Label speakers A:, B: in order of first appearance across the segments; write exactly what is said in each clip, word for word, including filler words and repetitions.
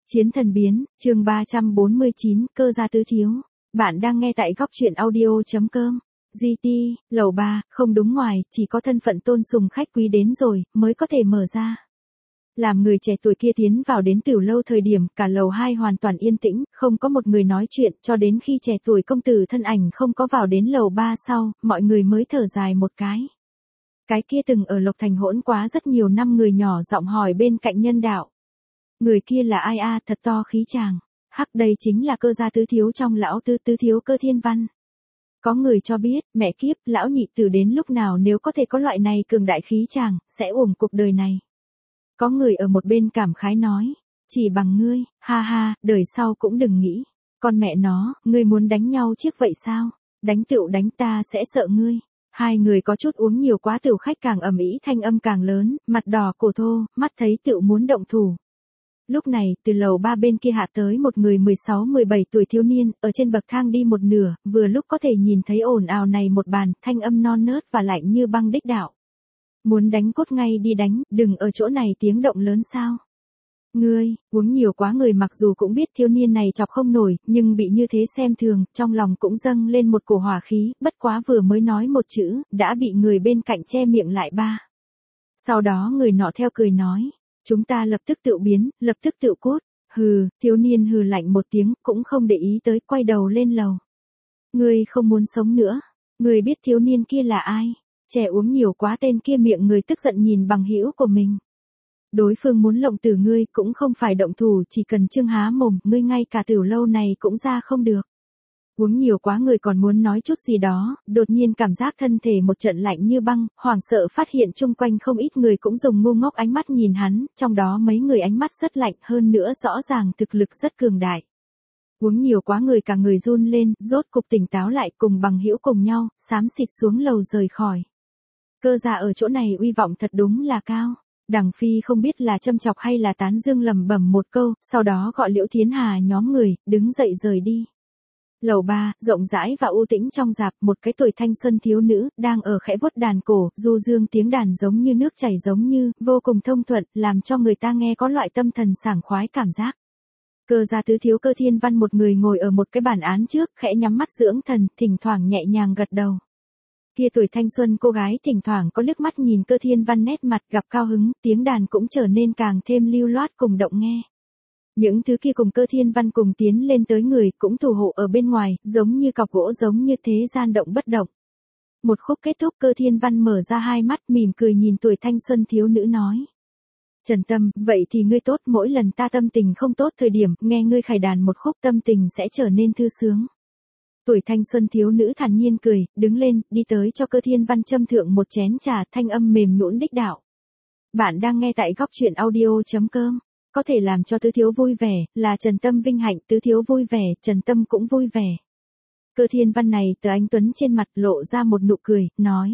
A: Chiến thần biến, chương ba trăm bốn mươi chín, cơ gia tứ thiếu. Bạn đang nghe tại góc truyện audio.com. giê tê, lầu ba, không đúng ngoài, chỉ có thân phận tôn sùng khách quý đến rồi, mới có thể mở ra. Làm người trẻ tuổi kia tiến vào đến tiểu lâu thời điểm, cả lầu hai hoàn toàn yên tĩnh, không có một người nói chuyện, cho đến khi trẻ tuổi công tử thân ảnh không có vào đến lầu ba sau, mọi người mới thở dài một cái. Cái kia từng ở Lộc Thành hỗn quá rất nhiều năm người nhỏ giọng hỏi bên cạnh nhân đạo. Người kia là ai a, thật to khí chàng. Hắc, đây chính là cơ gia tứ thiếu trong lão tứ tứ thiếu Cơ Thiên Văn. Có người cho biết, mẹ kiếp, lão nhị tử đến lúc nào nếu có thể có loại này cường đại khí chàng, sẽ uổng cuộc đời này. Có người ở một bên cảm khái nói, chỉ bằng ngươi, ha ha, đời sau cũng đừng nghĩ. Con mẹ nó, ngươi muốn đánh nhau chiếc vậy sao? Đánh tựu đánh, ta sẽ sợ ngươi. Hai người có chút uống nhiều quá, tiểu khách càng ầm ĩ, thanh âm càng lớn, mặt đỏ cổ thô, mắt thấy tựu muốn động thủ. Lúc này, từ lầu ba bên kia hạ tới một người mười sáu mười bảy tuổi thiếu niên, ở trên bậc thang đi một nửa, vừa lúc có thể nhìn thấy ồn ào này một bàn, thanh âm non nớt và lạnh như băng đích đạo. Muốn đánh cốt ngay đi đánh, đừng ở chỗ này tiếng động lớn sao. Ngươi, uống nhiều quá, người mặc dù cũng biết thiếu niên này chọc không nổi, nhưng bị như thế xem thường, trong lòng cũng dâng lên một cổ hỏa khí, bất quá vừa mới nói một chữ, đã bị người bên cạnh che miệng lại ba. Sau đó người nọ theo cười nói. Chúng ta lập tức tự biến, lập tức tự cốt. Hừ, thiếu niên hừ lạnh một tiếng, cũng không để ý tới, quay đầu lên lầu. Ngươi không muốn sống nữa. Ngươi biết thiếu niên kia là ai? Trẻ uống nhiều quá, tên kia miệng người tức giận nhìn bằng hữu của mình. Đối phương muốn lộng tử ngươi cũng không phải động thủ, chỉ cần trương há mồm, ngươi ngay cả tiểu lâu này cũng ra không được. Uống nhiều quá, người còn muốn nói chút gì đó, đột nhiên cảm giác thân thể một trận lạnh như băng, hoảng sợ phát hiện chung quanh không ít người cũng dùng ngu ngốc ánh mắt nhìn hắn, trong đó mấy người ánh mắt rất lạnh, hơn nữa rõ ràng thực lực rất cường đại. Uống nhiều quá, người cả người run lên, rốt cục tỉnh táo lại, cùng bằng hữu cùng nhau, xám xịt xuống lầu rời khỏi. Cơ gia ở chỗ này uy vọng thật đúng là cao. Đằng Phi không biết là châm chọc hay là tán dương, lẩm bẩm một câu, sau đó gọi Liễu Thiến Hà nhóm người, đứng dậy rời đi. Lầu ba, rộng rãi và u tĩnh trong rạp, một cái tuổi thanh xuân thiếu nữ, đang ở khẽ vuốt đàn cổ, du dương tiếng đàn giống như nước chảy giống như, vô cùng thông thuận, làm cho người ta nghe có loại tâm thần sảng khoái cảm giác. Cơ gia tứ thiếu Cơ Thiên Văn một người ngồi ở một cái bàn án trước, khẽ nhắm mắt dưỡng thần, thỉnh thoảng nhẹ nhàng gật đầu. Kia tuổi thanh xuân cô gái thỉnh thoảng có liếc mắt nhìn Cơ Thiên Văn, nét mặt gặp cao hứng, tiếng đàn cũng trở nên càng thêm lưu loát cùng động nghe. Những thứ kia cùng Cơ Thiên Văn cùng tiến lên tới người cũng thủ hộ ở bên ngoài, giống như cọc gỗ, giống như thế gian động bất động. Một khúc kết thúc, Cơ Thiên Văn mở ra hai mắt, mỉm cười nhìn tuổi thanh xuân thiếu nữ nói. Trần Tâm, vậy thì ngươi tốt, mỗi lần ta tâm tình không tốt thời điểm, nghe ngươi khải đàn một khúc tâm tình sẽ trở nên thư sướng. Tuổi thanh xuân thiếu nữ thản nhiên cười, đứng lên, đi tới cho Cơ Thiên Văn châm thượng một chén trà, thanh âm mềm nhũn đích đạo. Bạn đang nghe tại góc truyện audio.com. Có thể làm cho tứ thiếu vui vẻ, là Trần Tâm vinh hạnh, tứ thiếu vui vẻ, Trần Tâm cũng vui vẻ. Cơ Thiên Văn này từ anh tuấn trên mặt lộ ra một nụ cười, nói.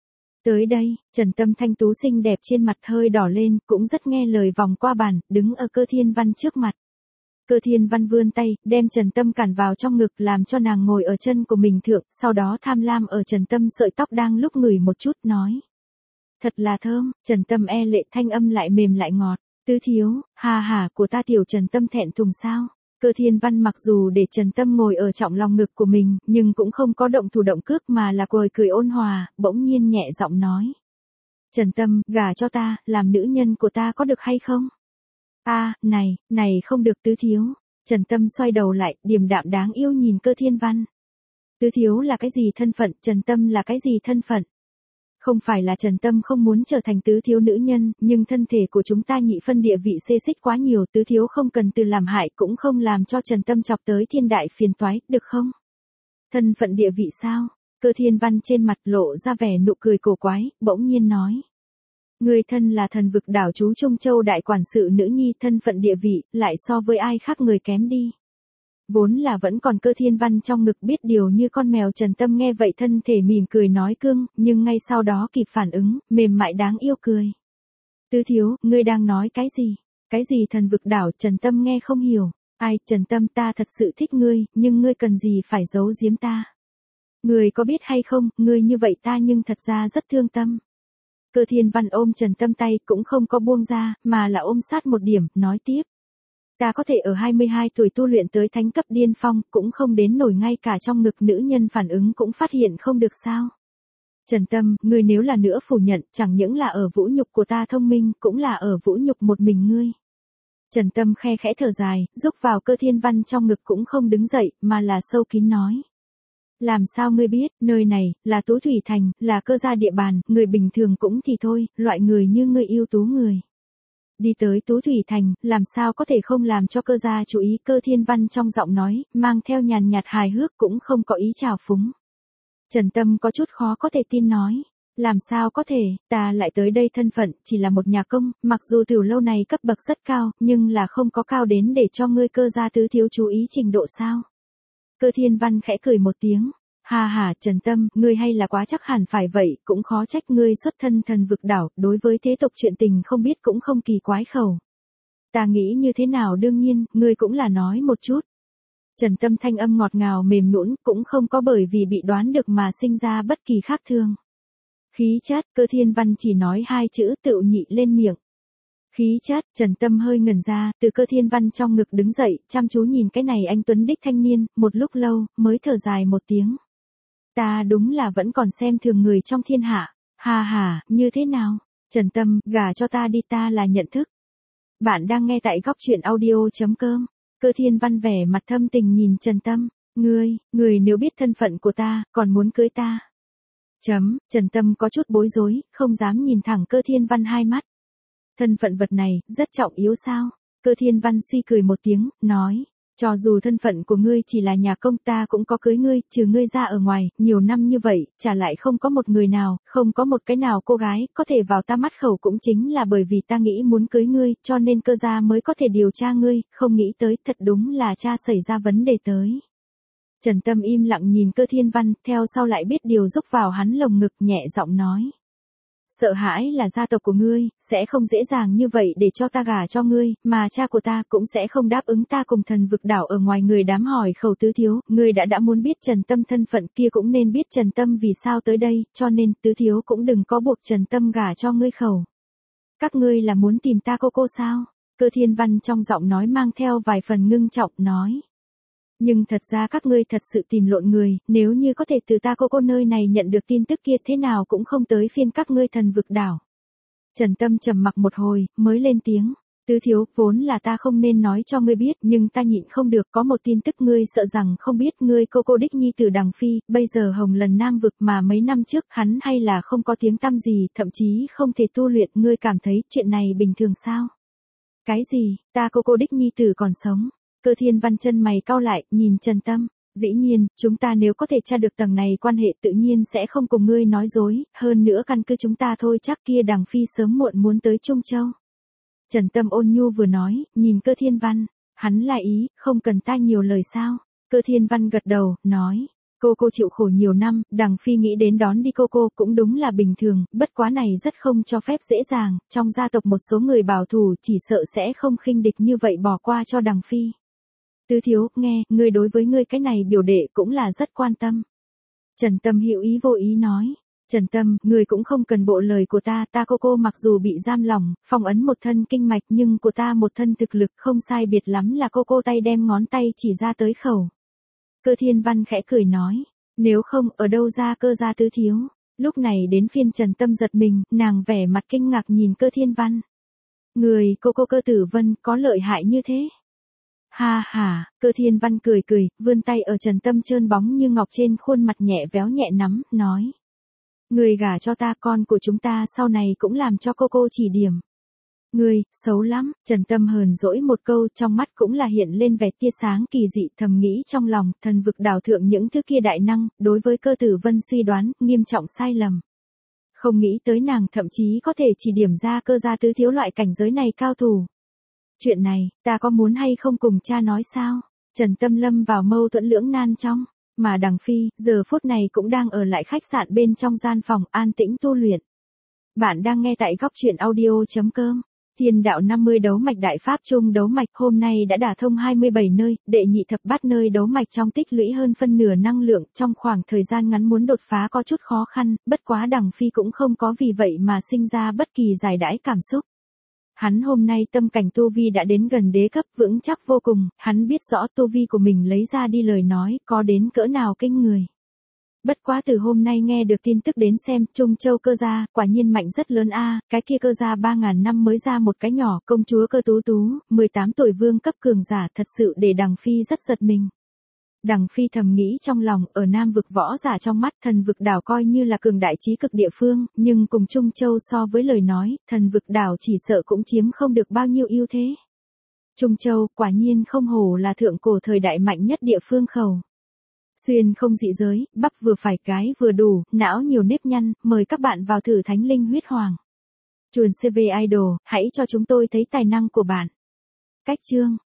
A: Tới đây, Trần Tâm thanh tú xinh đẹp trên mặt hơi đỏ lên, cũng rất nghe lời vòng qua bàn, đứng ở Cơ Thiên Văn trước mặt. Cơ Thiên Văn vươn tay, đem Trần Tâm cản vào trong ngực, làm cho nàng ngồi ở chân của mình thượng, sau đó tham lam ở Trần Tâm sợi tóc đang lúc ngửi một chút, nói. Thật là thơm, Trần Tâm e lệ, thanh âm lại mềm lại ngọt. Tứ thiếu, hà hà, của ta tiểu Trần Tâm thẹn thùng sao? Cơ Thiên Văn mặc dù để Trần Tâm ngồi ở trọng lòng ngực của mình, nhưng cũng không có động thủ động cước mà là cười cười ôn hòa, bỗng nhiên nhẹ giọng nói. Trần Tâm, gả cho ta, làm nữ nhân của ta có được hay không? Ta, này, này không được tứ thiếu. Trần Tâm xoay đầu lại, điềm đạm đáng yêu nhìn Cơ Thiên Văn. Tứ thiếu là cái gì thân phận, Trần Tâm là cái gì thân phận? Không phải là Trần Tâm không muốn trở thành tứ thiếu nữ nhân, nhưng thân thể của chúng ta nhị phân địa vị xê xích quá nhiều, tứ thiếu không cần từ làm hại, cũng không làm cho Trần Tâm chọc tới thiên đại phiền toái, được không? Thân phận địa vị sao? Cơ Thiên Văn trên mặt lộ ra vẻ nụ cười cổ quái, bỗng nhiên nói. Người thân là thần vực đảo chú Trung Châu đại quản sự nữ nhi, thân phận địa vị, lại so với ai khác người kém đi. Vốn là vẫn còn Cơ Thiên Văn trong ngực biết điều như con mèo, Trần Tâm nghe vậy thân thể mỉm cười nói cương, nhưng ngay sau đó kịp phản ứng, mềm mại đáng yêu cười. Tứ thiếu, ngươi đang nói cái gì? Cái gì thần vực đảo? Trần Tâm nghe không hiểu. Ai, Trần Tâm, ta thật sự thích ngươi, nhưng ngươi cần gì phải giấu giếm ta? Ngươi có biết hay không, ngươi như vậy ta nhưng thật ra rất thương tâm. Cơ Thiên Văn ôm Trần Tâm tay cũng không có buông ra, mà là ôm sát một điểm, nói tiếp. Ta có thể ở hai mươi hai tuổi tu luyện tới thánh cấp điên phong, cũng không đến nổi ngay cả trong ngực nữ nhân phản ứng cũng phát hiện không được sao. Trần Tâm, ngươi nếu là nữa phủ nhận, chẳng những là ở vũ nhục của ta thông minh, cũng là ở vũ nhục một mình ngươi. Trần Tâm khe khẽ thở dài, rúc vào Cơ Thiên Văn trong ngực cũng không đứng dậy, mà là sâu kín nói. Làm sao ngươi biết, nơi này, là Tú Thủy Thành, là Cơ gia địa bàn, người bình thường cũng thì thôi, loại người như ngươi ưu tú người. Đi tới Tú Thủy Thành, làm sao có thể không làm cho Cơ gia chú ý. Cơ Thiên Văn trong giọng nói, mang theo nhàn nhạt hài hước cũng không có ý trào phúng. Trần Tâm có chút khó có thể tin nói. Làm sao có thể, ta lại tới đây thân phận, chỉ là một nhà công, mặc dù tiểu lâu này cấp bậc rất cao, nhưng là không có cao đến để cho ngươi Cơ gia tứ thiếu chú ý trình độ sao. Cơ Thiên Văn khẽ cười một tiếng. Ha ha, Trần Tâm, ngươi hay là quá chắc hẳn phải vậy, cũng khó trách ngươi xuất thân thần vực đảo, đối với thế tục chuyện tình không biết cũng không kỳ quái khẩu. Ta nghĩ như thế nào đương nhiên, ngươi cũng là nói một chút. Trần Tâm thanh âm ngọt ngào mềm nhũn, cũng không có bởi vì bị đoán được mà sinh ra bất kỳ khác thường. Khí chất, Cơ Thiên Văn chỉ nói hai chữ tự nhị lên miệng. Khí chất, Trần Tâm hơi ngẩn ra, từ Cơ Thiên Văn trong ngực đứng dậy, chăm chú nhìn cái này anh tuấn đích thanh niên, một lúc lâu, mới thở dài một tiếng. Ta đúng là vẫn còn xem thường người trong thiên hạ. Ha ha, như thế nào? Trần Tâm, gả cho ta đi, ta là nhận thức. Bạn đang nghe tại góc truyện audio chấm com. Cơ Thiên Văn vẻ mặt thâm tình nhìn Trần Tâm. Ngươi, ngươi nếu biết thân phận của ta, còn muốn cưới ta. Chấm, Trần Tâm có chút bối rối, không dám nhìn thẳng Cơ Thiên Văn hai mắt. Thân phận vật này, rất trọng yếu sao? Cơ Thiên Văn suy cười một tiếng, nói. Cho dù thân phận của ngươi chỉ là nhà công, ta cũng có cưới ngươi, trừ ngươi ra ở ngoài, nhiều năm như vậy, chả lại không có một người nào, không có một cái nào cô gái, có thể vào ta mắt khẩu cũng chính là bởi vì ta nghĩ muốn cưới ngươi, cho nên Cơ gia mới có thể điều tra ngươi, không nghĩ tới, thật đúng là cha xảy ra vấn đề tới. Trần Tâm im lặng nhìn Cơ Thiên Văn, theo sau lại biết điều rúc vào hắn lồng ngực nhẹ giọng nói. Sợ hãi là gia tộc của ngươi, sẽ không dễ dàng như vậy để cho ta gả cho ngươi, mà cha của ta cũng sẽ không đáp ứng ta cùng thần vực đảo ở ngoài người đám hỏi khẩu tứ thiếu, ngươi đã đã muốn biết Trần Tâm thân phận kia cũng nên biết Trần Tâm vì sao tới đây, cho nên tứ thiếu cũng đừng có buộc Trần Tâm gả cho ngươi khẩu. Các ngươi là muốn tìm ta cô cô sao? Cơ Thiên Văn trong giọng nói mang theo vài phần ngưng trọng nói. Nhưng thật ra các ngươi thật sự tìm lộn người, nếu như có thể từ ta cô cô nơi này nhận được tin tức kia thế nào cũng không tới phiên các ngươi thần vực đảo. Trần Tâm trầm mặc một hồi, mới lên tiếng. Tứ thiếu, vốn là ta không nên nói cho ngươi biết, nhưng ta nhịn không được, có một tin tức ngươi sợ rằng không biết, ngươi cô cô đích nhi từ Đằng Phi, bây giờ hồng lần nam vực mà mấy năm trước hắn hay là không có tiếng tăm gì, thậm chí không thể tu luyện, ngươi cảm thấy chuyện này bình thường sao? Cái gì, ta cô cô đích nhi tử còn sống? Cơ Thiên Văn chân mày cau lại, nhìn Trần Tâm. Dĩ nhiên, chúng ta nếu có thể tra được tầng này quan hệ tự nhiên sẽ không cùng ngươi nói dối, hơn nữa căn cứ chúng ta thôi chắc kia Đằng Phi sớm muộn muốn tới Trung Châu. Trần Tâm ôn nhu vừa nói, nhìn Cơ Thiên Văn, hắn là ý, không cần ta nhiều lời sao. Cơ Thiên Văn gật đầu, nói, cô cô chịu khổ nhiều năm, Đằng Phi nghĩ đến đón đi cô cô cũng đúng là bình thường, bất quá này rất không cho phép dễ dàng, trong gia tộc một số người bảo thủ chỉ sợ sẽ không khinh địch như vậy bỏ qua cho Đằng Phi. Tứ thiếu, nghe, ngươi đối với ngươi cái này biểu đệ cũng là rất quan tâm. Trần Tâm hữu ý vô ý nói. Trần Tâm, ngươi cũng không cần bộ lời của ta, ta cô cô mặc dù bị giam lỏng, phong ấn một thân kinh mạch nhưng của ta một thân thực lực không sai biệt lắm là cô cô tay đem ngón tay chỉ ra tới khẩu. Cơ Thiên Văn khẽ cười nói, nếu không ở đâu ra Cơ gia tứ thiếu. Lúc này đến phiên Trần Tâm giật mình, nàng vẻ mặt kinh ngạc nhìn Cơ Thiên Văn. Người cô cô Cơ Tử Vân có lợi hại như thế. Ha ha, Cơ Thiên Văn cười cười, vươn tay ở Trần Tâm trơn bóng như ngọc trên khuôn mặt nhẹ véo nhẹ nắm, nói. Người gả cho ta, con của chúng ta sau này cũng làm cho cô cô chỉ điểm. Người, xấu lắm, Trần Tâm hờn dỗi một câu, trong mắt cũng là hiện lên vẻ tia sáng kỳ dị, thầm nghĩ trong lòng, thần vực đảo thượng những thứ kia đại năng, đối với Cơ Tử Vân suy đoán, nghiêm trọng sai lầm. Không nghĩ tới nàng thậm chí có thể chỉ điểm ra Cơ gia tứ thiếu loại cảnh giới này cao thủ. Chuyện này, ta có muốn hay không cùng cha nói sao? Trần Tâm lâm vào mâu thuẫn lưỡng nan trong, mà Đằng Phi, giờ phút này cũng đang ở lại khách sạn bên trong gian phòng, an tĩnh tu luyện. Bạn đang nghe tại góc truyện audio chấm com. Thiên đạo năm mươi đấu mạch đại pháp trung đấu mạch hôm nay đã đả thông hai mươi bảy nơi, đệ nhị thập bát nơi đấu mạch trong tích lũy hơn phân nửa năng lượng, trong khoảng thời gian ngắn muốn đột phá có chút khó khăn, bất quá Đằng Phi cũng không có vì vậy mà sinh ra bất kỳ giải đãi cảm xúc. Hắn hôm nay tâm cảnh tu vi đã đến gần đế cấp vững chắc vô cùng, hắn biết rõ tu vi của mình lấy ra đi lời nói có đến cỡ nào kinh người. Bất quá từ hôm nay nghe được tin tức đến xem, Trung Châu cơ gia, quả nhiên mạnh rất lớn a, cái kia cơ gia ba ngàn năm mới ra một cái nhỏ công chúa cơ tú tú, mười tám tuổi vương cấp cường giả thật sự để Đằng Phi rất giật mình. Đằng Phi thầm nghĩ trong lòng, ở Nam vực võ giả trong mắt thần vực đảo coi như là cường đại trí cực địa phương, nhưng cùng Trung Châu so với lời nói, thần vực đảo chỉ sợ cũng chiếm không được bao nhiêu ưu thế. Trung Châu quả nhiên không hổ là thượng cổ thời đại mạnh nhất địa phương khẩu. Xuyên không dị giới, bắp vừa phải cái vừa đủ, não nhiều nếp nhăn, mời các bạn vào thử Thánh Linh Huyết Hoàng. Chuồn xê vê Idol, hãy cho chúng tôi thấy tài năng của bạn. Cách chương